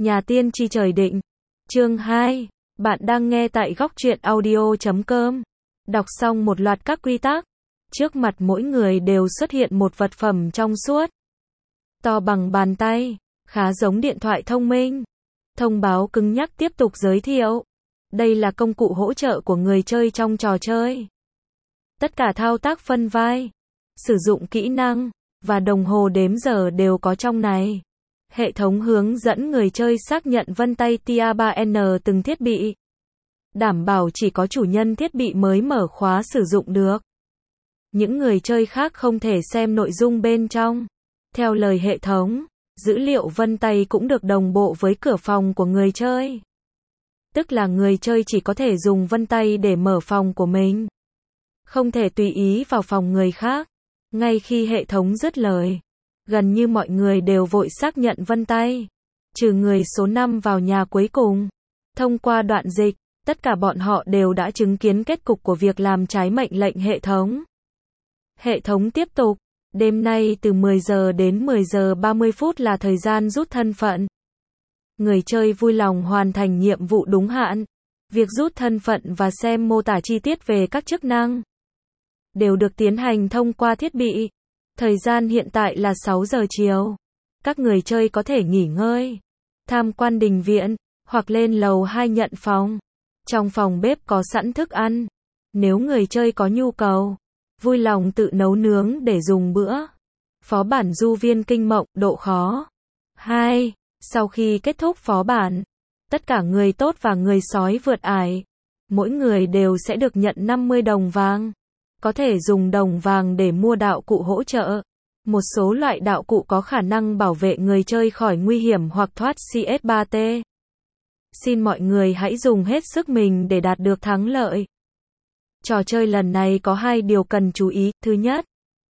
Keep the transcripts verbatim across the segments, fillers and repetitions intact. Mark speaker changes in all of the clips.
Speaker 1: Nhà tiên tri trời định. Chương hai. Bạn đang nghe tại góc truyện audio chấm com. Đọc xong một loạt các quy tắc. Trước mặt mỗi người đều xuất hiện một vật phẩm trong suốt. To bằng bàn tay. Khá giống điện thoại thông minh. Thông báo cứng nhắc tiếp tục giới thiệu. Đây là công cụ hỗ trợ của người chơi trong trò chơi. Tất cả thao tác phân vai, sử dụng kỹ năng, và đồng hồ đếm giờ đều có trong này. Hệ thống hướng dẫn người chơi xác nhận vân tay Tia ba N từng thiết bị. Đảm bảo chỉ có chủ nhân thiết bị mới mở khóa sử dụng được. Những người chơi khác không thể xem nội dung bên trong. Theo lời hệ thống, dữ liệu vân tay cũng được đồng bộ với cửa phòng của người chơi. Tức là người chơi chỉ có thể dùng vân tay để mở phòng của mình. Không thể tùy ý vào phòng người khác. Ngay khi hệ thống dứt lời, gần như mọi người đều vội xác nhận vân tay. Trừ người số năm vào nhà cuối cùng. Thông qua đoạn dịch, tất cả bọn họ đều đã chứng kiến kết cục của việc làm trái mệnh lệnh hệ thống. Hệ thống tiếp tục. Đêm nay từ mười giờ đến mười giờ ba mươi phút là thời gian rút thân phận. Người chơi vui lòng hoàn thành nhiệm vụ đúng hạn. Việc rút thân phận và xem mô tả chi tiết về các chức năng đều được tiến hành thông qua thiết bị. Thời gian hiện tại là sáu giờ chiều. Các người chơi có thể nghỉ ngơi, tham quan đình viện, hoặc lên lầu hai nhận phòng. Trong phòng bếp có sẵn thức ăn. Nếu người chơi có nhu cầu, vui lòng tự nấu nướng để dùng bữa. Phó bản du viên kinh mộng, độ khó hai. Sau khi kết thúc phó bản, tất cả người tốt và người sói vượt ải, mỗi người đều sẽ được nhận năm mươi đồng vàng. Có thể dùng đồng vàng để mua đạo cụ hỗ trợ. Một số loại đạo cụ có khả năng bảo vệ người chơi khỏi nguy hiểm hoặc thoát C S ba T. Xin mọi người hãy dùng hết sức mình để đạt được thắng lợi. Trò chơi lần này có hai điều cần chú ý. Thứ nhất,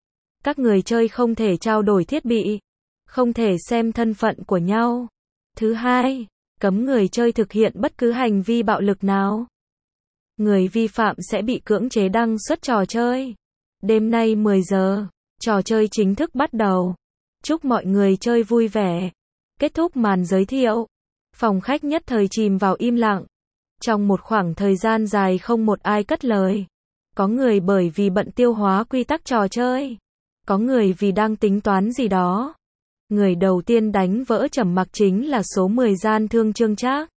Speaker 1: các người chơi không thể trao đổi thiết bị, không thể xem thân phận của nhau. Thứ hai, cấm người chơi thực hiện bất cứ hành vi bạo lực nào. Người vi phạm sẽ bị cưỡng chế đăng xuất trò chơi. Đêm nay mười giờ, trò chơi chính thức bắt đầu. Chúc mọi người chơi vui vẻ. Kết thúc màn giới thiệu, phòng khách nhất thời chìm vào im lặng. Trong một khoảng thời gian dài không một ai cất lời. Có người bởi vì bận tiêu hóa quy tắc trò chơi. Có người vì đang tính toán gì đó. Người đầu tiên đánh vỡ trầm mặc chính là số mười Gian Thương Trương Trác.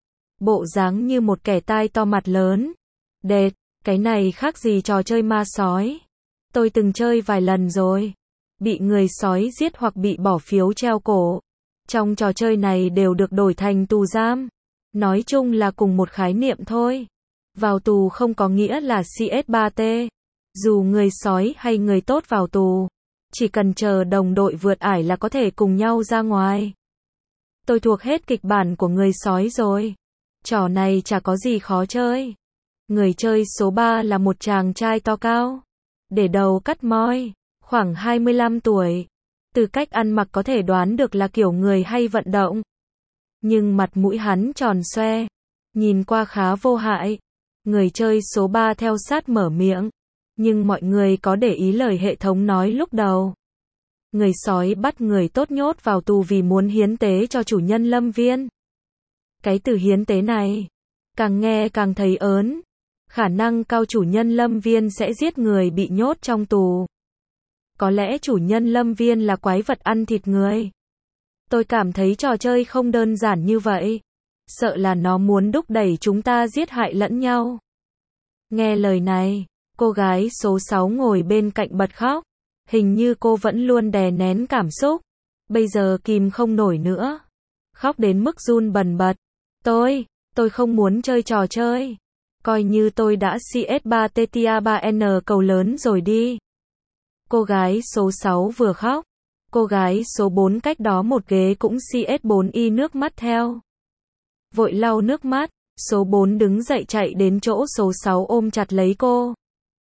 Speaker 1: Bộ dáng như một kẻ tai to mặt lớn. Đệt, cái này khác gì trò chơi ma sói. Tôi từng chơi vài lần rồi. Bị người sói giết hoặc bị bỏ phiếu treo cổ. Trong trò chơi này đều được đổi thành tù giam. Nói chung là cùng một khái niệm thôi. Vào tù không có nghĩa là C S ba T. Dù người sói hay người tốt vào tù, chỉ cần chờ đồng đội vượt ải là có thể cùng nhau ra ngoài. Tôi thuộc hết kịch bản của người sói rồi. Trò này chả có gì khó chơi. Người chơi số ba là một chàng trai to cao, để đầu cắt moi, khoảng hai mươi lăm tuổi. Từ cách ăn mặc có thể đoán được là kiểu người hay vận động. Nhưng mặt mũi hắn tròn xoe, nhìn qua khá vô hại. Người chơi số ba theo sát mở miệng. Nhưng mọi người có để ý lời hệ thống nói lúc đầu. Người sói bắt người tốt nhốt vào tù vì muốn hiến tế cho chủ nhân lâm viên. Cái từ hiến tế này, càng nghe càng thấy ớn. Khả năng cao chủ nhân lâm viên sẽ giết người bị nhốt trong tù. Có lẽ chủ nhân lâm viên là quái vật ăn thịt người. Tôi cảm thấy trò chơi không đơn giản như vậy. Sợ là nó muốn đúc đẩy chúng ta giết hại lẫn nhau. Nghe lời này, cô gái số sáu ngồi bên cạnh bật khóc. Hình như cô vẫn luôn đè nén cảm xúc. Bây giờ kìm không nổi nữa. Khóc đến mức run bần bật. Tôi, tôi không muốn chơi trò chơi. Coi như tôi đã C S ba T Tia ba N cầu lớn rồi đi. Cô gái số sáu vừa khóc. Cô gái số bốn cách đó một ghế cũng C S bốn y nước mắt theo. Vội lau nước mắt, số bốn đứng dậy chạy đến chỗ số sáu ôm chặt lấy cô.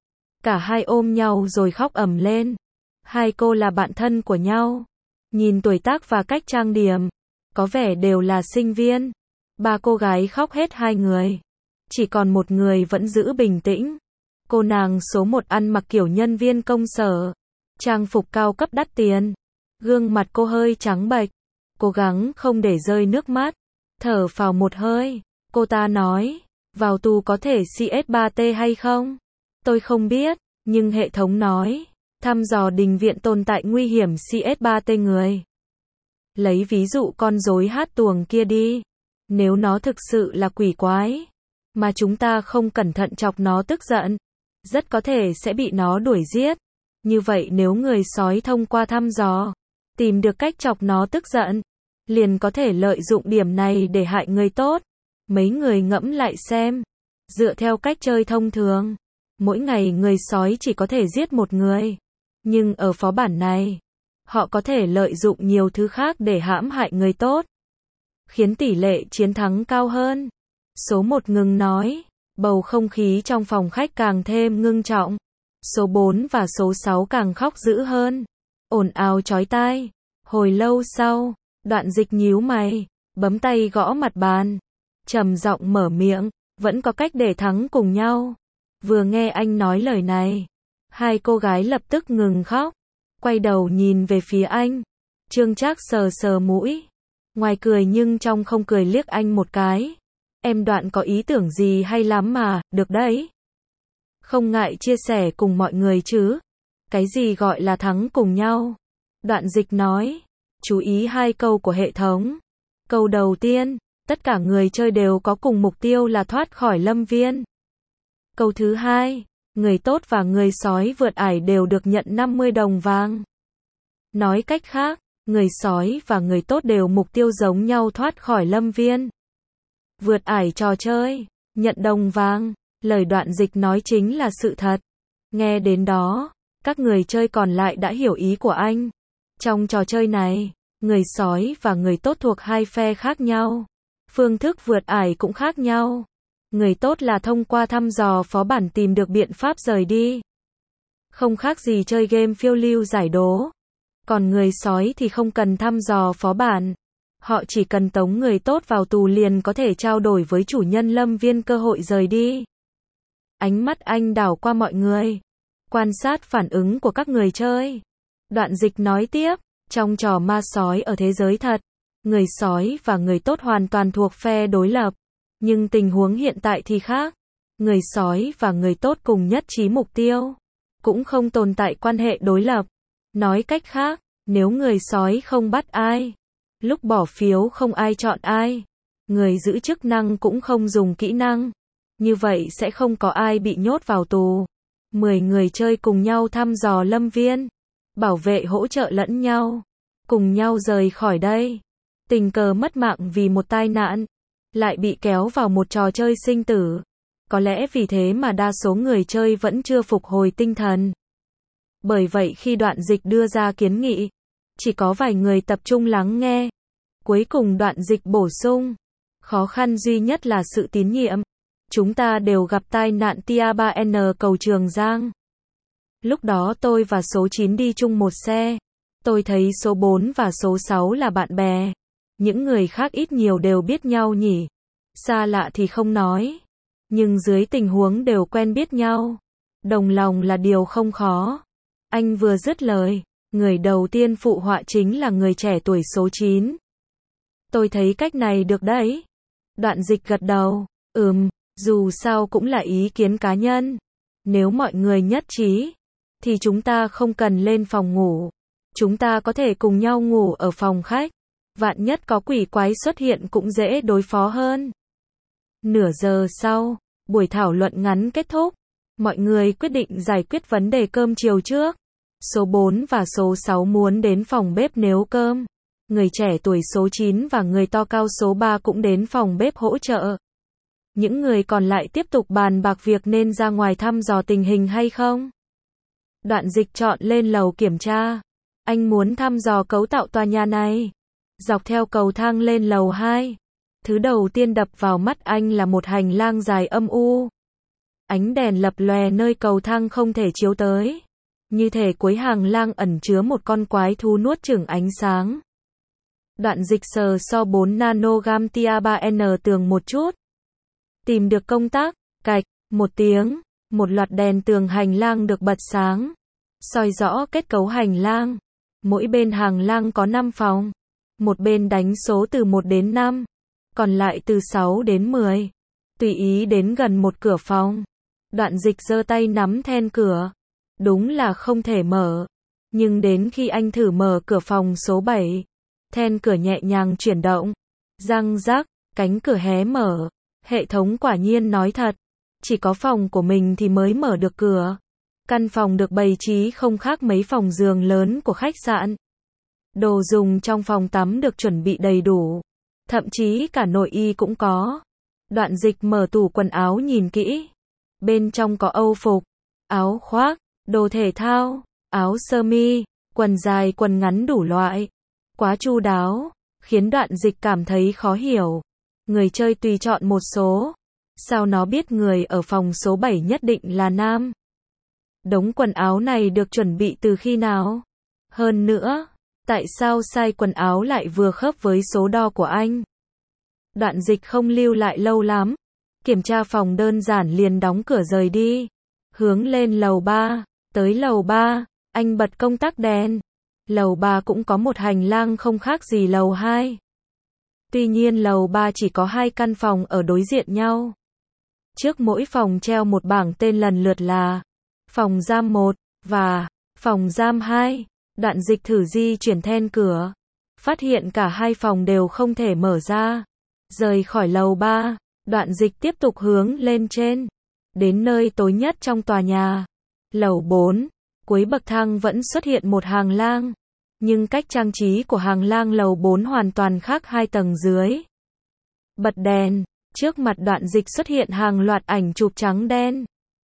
Speaker 1: Cả hai ôm nhau rồi khóc ầm lên. Hai cô là bạn thân của nhau. Nhìn tuổi tác và cách trang điểm, có vẻ đều là sinh viên. Ba cô gái khóc hết hai người. Chỉ còn một người vẫn giữ bình tĩnh. Cô nàng số một ăn mặc kiểu nhân viên công sở. Trang phục cao cấp đắt tiền. Gương mặt cô hơi trắng bệch. cố gắng không để rơi nước mắt, thở phào một hơi, cô ta nói, vào tù có thể C S ba T hay không? Tôi không biết, nhưng hệ thống nói, thăm dò đình viện tồn tại nguy hiểm C S ba T người. Lấy ví dụ con rối hát tuồng kia đi, nếu nó thực sự là quỷ quái, mà chúng ta không cẩn thận chọc nó tức giận, rất có thể sẽ bị nó đuổi giết. Như vậy nếu người sói thông qua thăm dò, tìm được cách chọc nó tức giận, liền có thể lợi dụng điểm này để hại người tốt. Mấy người ngẫm lại xem, dựa theo cách chơi thông thường, mỗi ngày người sói chỉ có thể giết một người. Nhưng ở phó bản này, họ có thể lợi dụng nhiều thứ khác để hãm hại người tốt, khiến tỷ lệ chiến thắng cao hơn. Số một ngừng nói, bầu không khí trong phòng khách càng thêm ngưng trọng. Số bốn và số sáu càng khóc dữ hơn, ồn ào chói tai. Hồi lâu sau, Đoạn Dịch nhíu mày, bấm tay gõ mặt bàn, trầm giọng mở miệng, vẫn có cách để thắng cùng nhau. Vừa nghe anh nói lời này, hai cô gái lập tức ngừng khóc, quay đầu nhìn về phía anh. Trương Trác sờ sờ mũi, ngoài cười nhưng trong không cười liếc anh một cái. Em Đoạn có ý tưởng gì hay lắm mà, được đấy. Không ngại chia sẻ cùng mọi người chứ. Cái gì gọi là thắng cùng nhau? Đoạn Dịch nói, chú ý hai câu của hệ thống. Câu đầu tiên, tất cả người chơi đều có cùng mục tiêu là thoát khỏi lâm viên. Câu thứ hai, người tốt và người sói vượt ải đều được nhận năm mươi đồng vàng. Nói cách khác, người sói và người tốt đều mục tiêu giống nhau thoát khỏi lâm viên. Vượt ải trò chơi, nhận đồng vàng. Lời Đoạn Dịch nói chính là sự thật. Nghe đến đó, các người chơi còn lại đã hiểu ý của anh. Trong trò chơi này, người sói và người tốt thuộc hai phe khác nhau. Phương thức vượt ải cũng khác nhau. Người tốt là thông qua thăm dò phó bản tìm được biện pháp rời đi. Không khác gì chơi game phiêu lưu giải đố. Còn người sói thì không cần thăm dò phó bản. Họ chỉ cần tống người tốt vào tù liền có thể trao đổi với chủ nhân lâm viên cơ hội rời đi. Ánh mắt anh đảo qua mọi người, quan sát phản ứng của các người chơi. Đoạn Dịch nói tiếp, trong trò ma sói ở thế giới thật, người sói và người tốt hoàn toàn thuộc phe đối lập. Nhưng tình huống hiện tại thì khác. Người sói và người tốt cùng nhất trí mục tiêu. Cũng không tồn tại quan hệ đối lập. Nói cách khác, nếu người sói không bắt ai, lúc bỏ phiếu không ai chọn ai, người giữ chức năng cũng không dùng kỹ năng, như vậy sẽ không có ai bị nhốt vào tù. mười người chơi cùng nhau thăm dò lâm viên, bảo vệ hỗ trợ lẫn nhau, cùng nhau rời khỏi đây. Tình cờ mất mạng vì một tai nạn, lại bị kéo vào một trò chơi sinh tử. Có lẽ vì thế mà đa số người chơi vẫn chưa phục hồi tinh thần. Bởi vậy khi Đoạn Dịch đưa ra kiến nghị, chỉ có vài người tập trung lắng nghe. Cuối cùng Đoạn Dịch bổ sung, khó khăn duy nhất là sự tín nhiệm. Chúng ta đều gặp tai nạn Tia ba N cầu Trường Giang. Lúc đó tôi và số chín đi chung một xe. Tôi thấy số bốn và số sáu là bạn bè. Những người khác ít nhiều đều biết nhau nhỉ. Xa lạ thì không nói. Nhưng dưới tình huống đều quen biết nhau, đồng lòng là điều không khó. Anh vừa dứt lời, người đầu tiên phụ họa chính là người trẻ tuổi số chín. Tôi thấy cách này được đấy. Đoạn Dịch gật đầu, ừm, dù sao cũng là ý kiến cá nhân. Nếu mọi người nhất trí, thì chúng ta không cần lên phòng ngủ. Chúng ta có thể cùng nhau ngủ ở phòng khách. Vạn nhất có quỷ quái xuất hiện cũng dễ đối phó hơn. Nửa giờ sau, buổi thảo luận ngắn kết thúc. Mọi người quyết định giải quyết vấn đề cơm chiều trước. Số bốn và số sáu muốn đến phòng bếp nấu cơm. Người trẻ tuổi số chín và người to cao số ba cũng đến phòng bếp hỗ trợ. Những người còn lại tiếp tục bàn bạc việc nên ra ngoài thăm dò tình hình hay không. Đoạn Dịch chọn lên lầu kiểm tra. Anh muốn thăm dò cấu tạo tòa nhà này. Dọc theo cầu thang lên lầu hai. Thứ đầu tiên đập vào mắt anh là một hành lang dài âm u. Ánh đèn lập lòe nơi cầu thang không thể chiếu tới. Như thể cuối hành lang ẩn chứa một con quái thú nuốt chửng ánh sáng. Đoạn Dịch sờ so bốn nanogam Tia ba N tường một chút. Tìm được công tắc, cạch, một tiếng, một loạt đèn tường hành lang được bật sáng. Soi rõ kết cấu hành lang. Mỗi bên hành lang có năm phòng. Một bên đánh số từ một đến năm, còn lại từ sáu đến mười. Tùy ý đến gần một cửa phòng. Đoạn Dịch giơ tay nắm then cửa. Đúng là không thể mở. Nhưng đến khi anh thử mở cửa phòng số bảy, then cửa nhẹ nhàng chuyển động. Răng rắc, cánh cửa hé mở. Hệ thống quả nhiên nói thật. Chỉ có phòng của mình thì mới mở được cửa. Căn phòng được bày trí không khác mấy phòng giường lớn của khách sạn. Đồ dùng trong phòng tắm được chuẩn bị đầy đủ. Thậm chí cả nội y cũng có. Đoạn Dịch mở tủ quần áo nhìn kỹ. Bên trong có âu phục, áo khoác, đồ thể thao, áo sơ mi, quần dài quần ngắn đủ loại. Quá chu đáo, khiến Đoạn Dịch cảm thấy khó hiểu. Người chơi tùy chọn một số. Sao nó biết người ở phòng số bảy nhất định là nam? Đống quần áo này được chuẩn bị từ khi nào? Hơn nữa, tại sao size quần áo lại vừa khớp với số đo của anh? Đoạn Dịch không lưu lại lâu lắm. Kiểm tra phòng đơn giản liền đóng cửa rời đi. Hướng lên lầu ba. Tới lầu ba, anh bật công tắc đèn. Lầu ba cũng có một hành lang không khác gì lầu hai. Tuy nhiên lầu ba chỉ có hai căn phòng ở đối diện nhau. Trước mỗi phòng treo một bảng tên lần lượt là phòng giam một và phòng giam hai. Đoạn Dịch thử di chuyển then cửa. Phát hiện cả hai phòng đều không thể mở ra. Rời khỏi lầu ba, Đoạn Dịch tiếp tục hướng lên trên. Đến nơi tối nhất trong tòa nhà. Lầu bốn, cuối bậc thang vẫn xuất hiện một hàng lang. Nhưng cách trang trí của hàng lang lầu bốn hoàn toàn khác hai tầng dưới. Bật đèn, trước mặt Đoạn Dịch xuất hiện hàng loạt ảnh chụp trắng đen.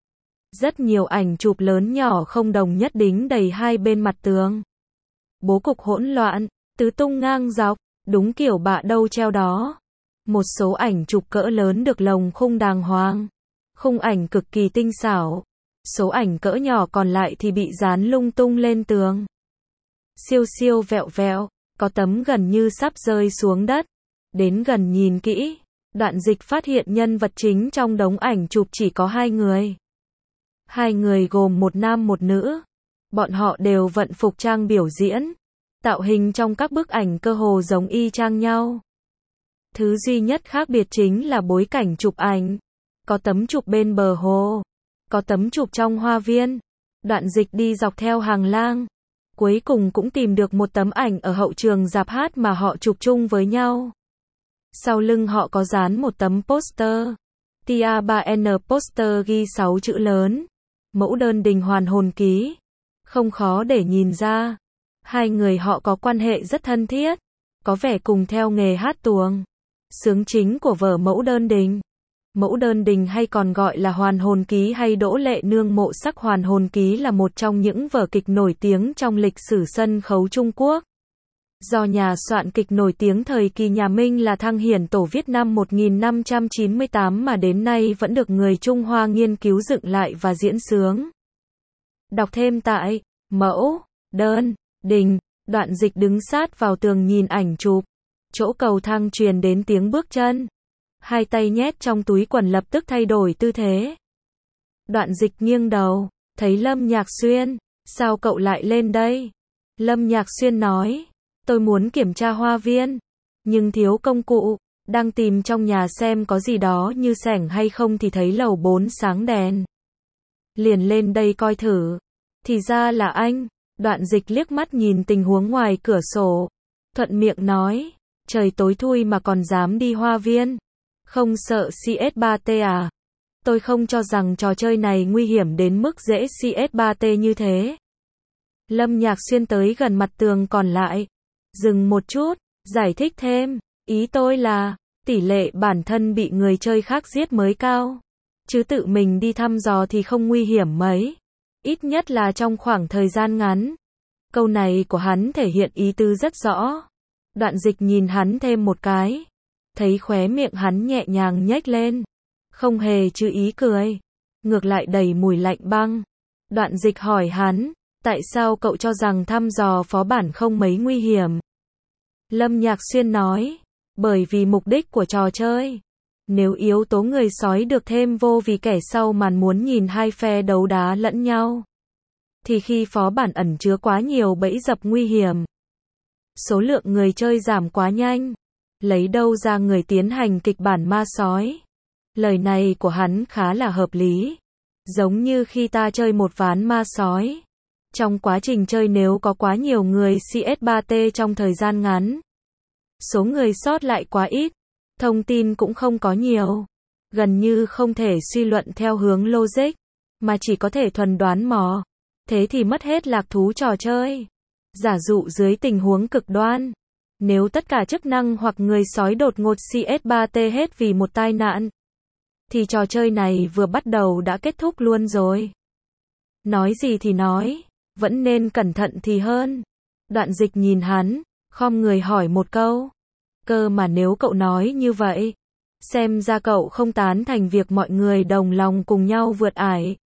Speaker 1: Rất nhiều ảnh chụp lớn nhỏ không đồng nhất đính đầy hai bên mặt tường. Bố cục hỗn loạn, tứ tung ngang dọc, đúng kiểu bạ đâu treo đó. Một số ảnh chụp cỡ lớn được lồng khung đàng hoàng. Khung ảnh cực kỳ tinh xảo. Số ảnh cỡ nhỏ còn lại thì bị dán lung tung lên tường. Siêu siêu vẹo vẹo, có tấm gần như sắp rơi xuống đất. Đến gần nhìn kỹ, Đoạn Dịch phát hiện nhân vật chính trong đống ảnh chụp chỉ có hai người. Hai người gồm một nam một nữ. Bọn họ đều vận phục trang biểu diễn. Tạo hình trong các bức ảnh cơ hồ giống y chang nhau. Thứ duy nhất khác biệt chính là bối cảnh chụp ảnh. Có tấm chụp bên bờ hồ. Có tấm chụp trong hoa viên. Đoạn Dịch đi dọc theo hàng lang. Cuối cùng cũng tìm được một tấm ảnh ở hậu trường rạp hát mà họ chụp chung với nhau. Sau lưng họ có dán một tấm poster. Tia ba N poster ghi sáu chữ lớn. Mẫu đơn đình hoàn hồn ký. Không khó để nhìn ra. Hai người họ có quan hệ rất thân thiết. Có vẻ cùng theo nghề hát tuồng. Xướng chính của vở Mẫu đơn đình. Mẫu đơn đình hay còn gọi là Hoàn hồn ký hay Đỗ Lệ Nương mộ sắc hoàn hồn ký là một trong những vở kịch nổi tiếng trong lịch sử sân khấu Trung Quốc. Do nhà soạn kịch nổi tiếng thời kỳ nhà Minh là Thăng Hiển Tổ viết năm một nghìn năm trăm chín mươi tám mà đến nay vẫn được người Trung Hoa nghiên cứu dựng lại và diễn xướng. Đọc thêm tại Mẫu đơn đình. Đoạn Dịch đứng sát vào tường nhìn ảnh chụp. Chỗ cầu thang truyền đến tiếng bước chân. Hai tay nhét trong túi quần lập tức thay đổi tư thế. Đoạn Dịch nghiêng đầu, thấy Lâm Nhạc Xuyên. Sao cậu lại lên đây? Lâm Nhạc Xuyên nói, tôi muốn kiểm tra hoa viên, nhưng thiếu công cụ, đang tìm trong nhà xem có gì đó như sảnh hay không thì thấy lầu bốn sáng đèn. Liền lên đây coi thử. Thì ra là anh. Đoạn Dịch liếc mắt nhìn tình huống ngoài cửa sổ. Thuận miệng nói, trời tối thui mà còn dám đi hoa viên. Không sợ C S ba T à? Tôi không cho rằng trò chơi này nguy hiểm đến mức dễ C S ba T như thế. Lâm Nhạc Xuyên tới gần mặt tường còn lại. Dừng một chút, giải thích thêm. Ý tôi là, tỷ lệ bản thân bị người chơi khác giết mới cao. Chứ tự mình đi thăm dò thì không nguy hiểm mấy. Ít nhất là trong khoảng thời gian ngắn. Câu này của hắn thể hiện ý tứ rất rõ. Đoạn Dịch nhìn hắn thêm một cái. Thấy khóe miệng hắn nhẹ nhàng nhếch lên. Không hề chứ ý cười. Ngược lại đầy mùi lạnh băng. Đoạn Dịch hỏi hắn, tại sao cậu cho rằng thăm dò phó bản không mấy nguy hiểm? Lâm Nhạc Xuyên nói, bởi vì mục đích của trò chơi. Nếu yếu tố người sói được thêm vô vì kẻ sau màn muốn nhìn hai phe đấu đá lẫn nhau, thì khi phó bản ẩn chứa quá nhiều bẫy dập nguy hiểm, Số lượng người chơi giảm quá nhanh. Lấy đâu ra người tiến hành kịch bản ma sói? Lời này của hắn khá là hợp lý. Giống như khi ta chơi một ván ma sói. Trong quá trình chơi nếu có quá nhiều người xê ét ba tê trong thời gian ngắn, số người sót lại quá ít, thông tin cũng không có nhiều, gần như không thể suy luận theo hướng logic, mà chỉ có thể thuần đoán mò. Thế thì mất hết lạc thú trò chơi. Giả dụ dưới tình huống cực đoan, nếu tất cả chức năng hoặc người sói đột ngột xê ét ba tê hết vì một tai nạn, thì trò chơi này vừa bắt đầu đã kết thúc luôn rồi. Nói gì thì nói, vẫn nên cẩn thận thì hơn. Đoạn Dịch nhìn hắn, khom người hỏi một câu. Cơ mà nếu cậu nói như vậy, xem ra cậu không tán thành việc mọi người đồng lòng cùng nhau vượt ải.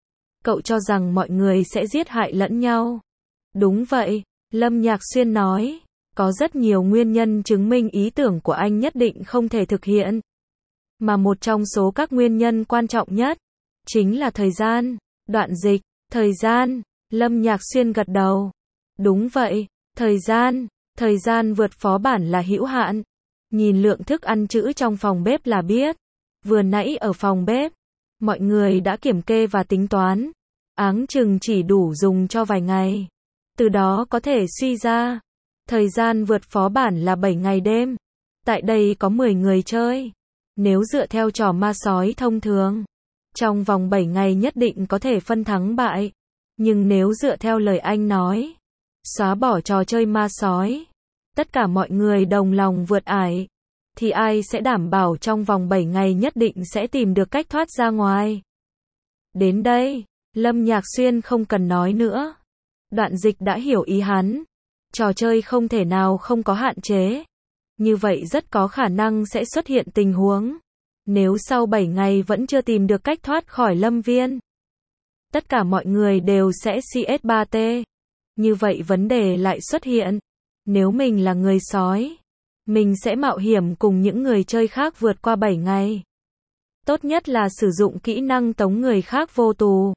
Speaker 1: Cậu cho rằng mọi người sẽ giết hại lẫn nhau. Đúng vậy, Lâm Nhạc Xuyên nói. Có rất nhiều nguyên nhân chứng minh ý tưởng của anh nhất định không thể thực hiện. Mà một trong số các nguyên nhân quan trọng nhất, chính là thời gian. Đoạn Dịch, thời gian. Lâm Nhạc Xuyên gật đầu. Đúng vậy, thời gian. Thời gian vượt phó bản là hữu hạn. Nhìn lượng thức ăn trữ trong phòng bếp là biết. Vừa nãy ở phòng bếp, mọi người đã kiểm kê và tính toán. Áng chừng chỉ đủ dùng cho vài ngày. Từ đó có thể suy ra, thời gian vượt phó bản là bảy ngày đêm. Tại đây có mười người chơi. Nếu dựa theo trò ma sói thông thường, trong vòng bảy ngày nhất định có thể phân thắng bại. Nhưng nếu dựa theo lời anh nói, xóa bỏ trò chơi ma sói, tất cả mọi người đồng lòng vượt ải, thì ai sẽ đảm bảo trong vòng bảy ngày nhất định sẽ tìm được cách thoát ra ngoài. Đến đây, Lâm Nhạc Xuyên không cần nói nữa. Đoạn Dịch đã hiểu ý hắn. Trò chơi không thể nào không có hạn chế. Như vậy rất có khả năng sẽ xuất hiện tình huống. Nếu sau bảy ngày vẫn chưa tìm được cách thoát khỏi lâm viên, tất cả mọi người đều sẽ xê ét ba tê. Như vậy vấn đề lại xuất hiện. Nếu mình là người sói, mình sẽ mạo hiểm cùng những người chơi khác vượt qua bảy ngày. Tốt nhất là sử dụng kỹ năng tống người khác vô tù.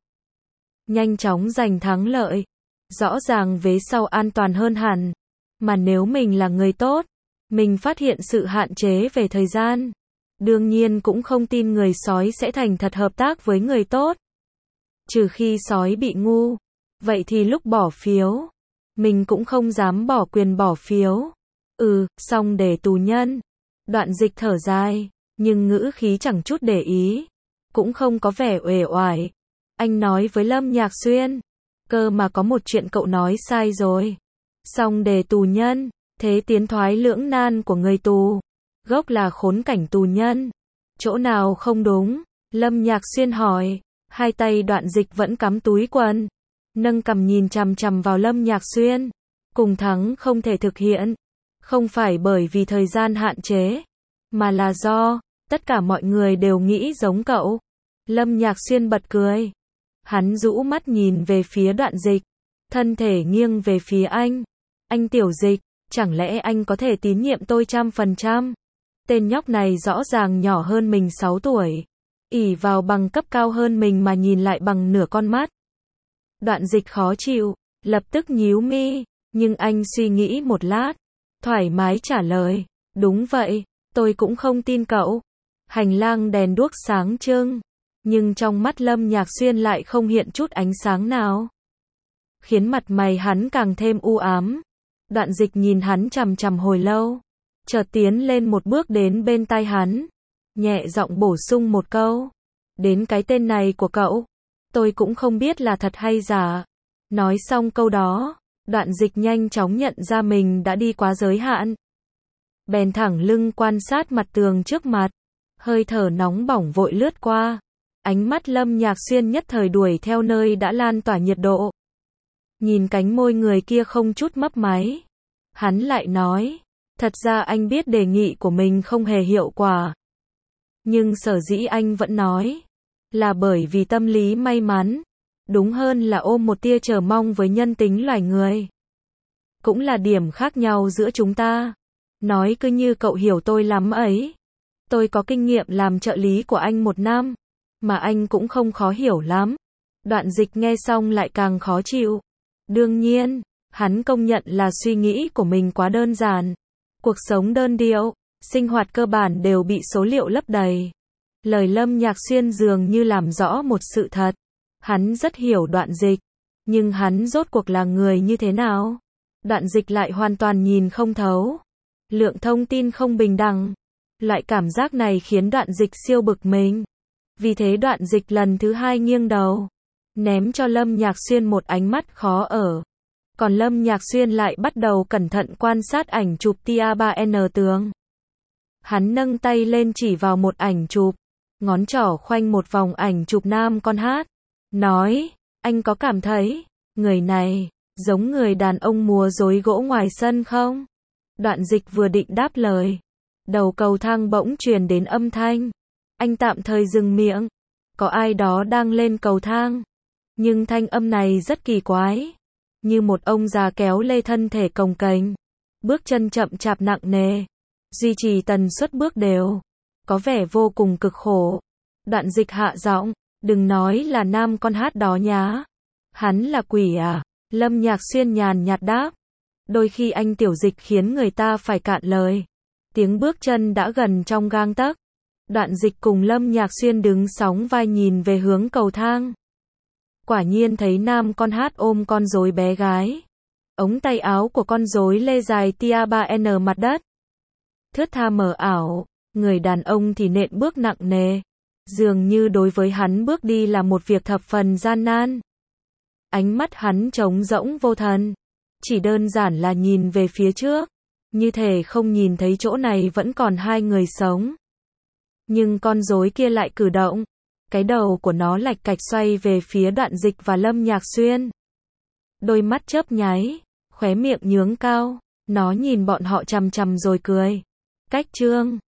Speaker 1: Nhanh chóng giành thắng lợi. Rõ ràng vế sau an toàn hơn hẳn. Mà nếu mình là người tốt, mình phát hiện sự hạn chế về thời gian, đương nhiên cũng không tin người sói sẽ thành thật hợp tác với người tốt. Trừ khi sói bị ngu. Vậy thì lúc bỏ phiếu, mình cũng không dám bỏ quyền bỏ phiếu. Ừ, xong để tù nhân. Đoạn Dịch thở dài, nhưng ngữ khí chẳng chút để ý, cũng không có vẻ uể oải. Anh nói với Lâm Nhạc Xuyên, cơ mà có một chuyện cậu nói sai rồi. Xong để tù nhân, thế tiến thoái lưỡng nan của người tù, gốc là khốn cảnh tù nhân. Chỗ nào không đúng? Lâm Nhạc Xuyên hỏi. Hai tay Đoạn Dịch vẫn cắm túi quần, nâng cằm nhìn chằm chằm vào Lâm Nhạc Xuyên. Cùng thắng không thể thực hiện, không phải bởi vì thời gian hạn chế, mà là do tất cả mọi người đều nghĩ giống cậu. Lâm Nhạc Xuyên bật cười. Hắn rũ mắt nhìn về phía Đoạn Dịch, thân thể nghiêng về phía anh. Anh Tiểu Dịch, chẳng lẽ anh có thể tín nhiệm tôi trăm phần trăm? Tên nhóc này rõ ràng nhỏ hơn mình sáu tuổi, ỷ vào bằng cấp cao hơn mình mà nhìn lại bằng nửa con mắt. Đoạn Dịch khó chịu, lập tức nhíu mi, nhưng anh suy nghĩ một lát, thoải mái trả lời, đúng vậy, tôi cũng không tin cậu. Hành lang đèn đuốc sáng trưng, nhưng trong mắt Lâm Nhạc Xuyên lại không hiện chút ánh sáng nào, khiến mặt mày hắn càng thêm u ám. Đoạn Dịch nhìn hắn chằm chằm hồi lâu, chợt tiến lên một bước đến bên tai hắn, nhẹ giọng bổ sung một câu. Đến cái tên này của cậu, tôi cũng không biết là thật hay giả. Nói xong câu đó, Đoạn Dịch nhanh chóng nhận ra mình đã đi quá giới hạn. Bèn thẳng lưng quan sát mặt tường trước mặt, hơi thở nóng bỏng vội lướt qua. Ánh mắt Lâm Nhạc Xuyên nhất thời đuổi theo nơi đã lan tỏa nhiệt độ. Nhìn cánh môi người kia không chút mấp máy, hắn lại nói, thật ra anh biết đề nghị của mình không hề hiệu quả. Nhưng sở dĩ anh vẫn nói, là bởi vì tâm lý may mắn, đúng hơn là ôm một tia chờ mong với nhân tính loài người. Cũng là điểm khác nhau giữa chúng ta. Nói cứ như cậu hiểu tôi lắm ấy. Tôi có kinh nghiệm làm trợ lý của anh một năm, mà anh cũng không khó hiểu lắm. Đoạn Dịch nghe xong lại càng khó chịu. Đương nhiên, Hắn công nhận là suy nghĩ của mình quá đơn giản. Cuộc sống đơn điệu, sinh hoạt cơ bản đều bị số liệu lấp đầy. Lời Lâm Nhạc Xuyên dường như làm rõ một sự thật. Hắn rất hiểu Đoạn Dịch. Nhưng hắn rốt cuộc là người như thế nào? Đoạn Dịch lại hoàn toàn nhìn không thấu. Lượng thông tin không bình đẳng. Loại cảm giác này khiến Đoạn Dịch siêu bực mình. Vì thế Đoạn Dịch lần thứ hai nghiêng đầu, ném cho Lâm Nhạc Xuyên một ánh mắt khó ở. Còn Lâm Nhạc Xuyên lại bắt đầu cẩn thận quan sát ảnh chụp Tia ba N tường. Hắn nâng tay lên chỉ vào một ảnh chụp, ngón trỏ khoanh một vòng ảnh chụp nam con hát. Nói, anh có cảm thấy, người này, giống người đàn ông múa rối gỗ ngoài sân không? Đoạn Dịch vừa định đáp lời. Đầu cầu thang bỗng truyền đến âm thanh. Anh tạm thời dừng miệng. Có ai đó đang lên cầu thang. Nhưng thanh âm này rất kỳ quái. Như một ông già kéo lê thân thể cồng kềnh. Bước chân chậm chạp nặng nề. Duy trì tần suất bước đều. Có vẻ vô cùng cực khổ. Đoạn Dịch hạ giọng. Đừng nói là nam con hát đó nhá. Hắn là quỷ à? Lâm Nhạc Xuyên nhàn nhạt đáp. Đôi khi anh tiểu dịch khiến người ta phải cạn lời. Tiếng bước chân đã gần trong gang tấc. Đoạn Dịch cùng Lâm Nhạc Xuyên đứng sóng vai nhìn về hướng cầu thang. Quả nhiên thấy nam con hát ôm con rối bé gái. Ống tay áo của con rối lê dài Tia ba N mặt đất. Thướt tha mờ ảo, người đàn ông thì nện bước nặng nề. Dường như đối với hắn bước đi là một việc thập phần gian nan. Ánh mắt hắn trống rỗng vô thần. Chỉ đơn giản là nhìn về phía trước. Như thể không nhìn thấy chỗ này vẫn còn hai người sống. Nhưng con rối kia lại cử động. Cái đầu của nó lạch cạch xoay về phía Đoạn Dịch và Lâm Nhạc Xuyên. Đôi mắt chớp nháy, khóe miệng nhướng cao. Nó nhìn bọn họ chằm chằm rồi cười. Cách chương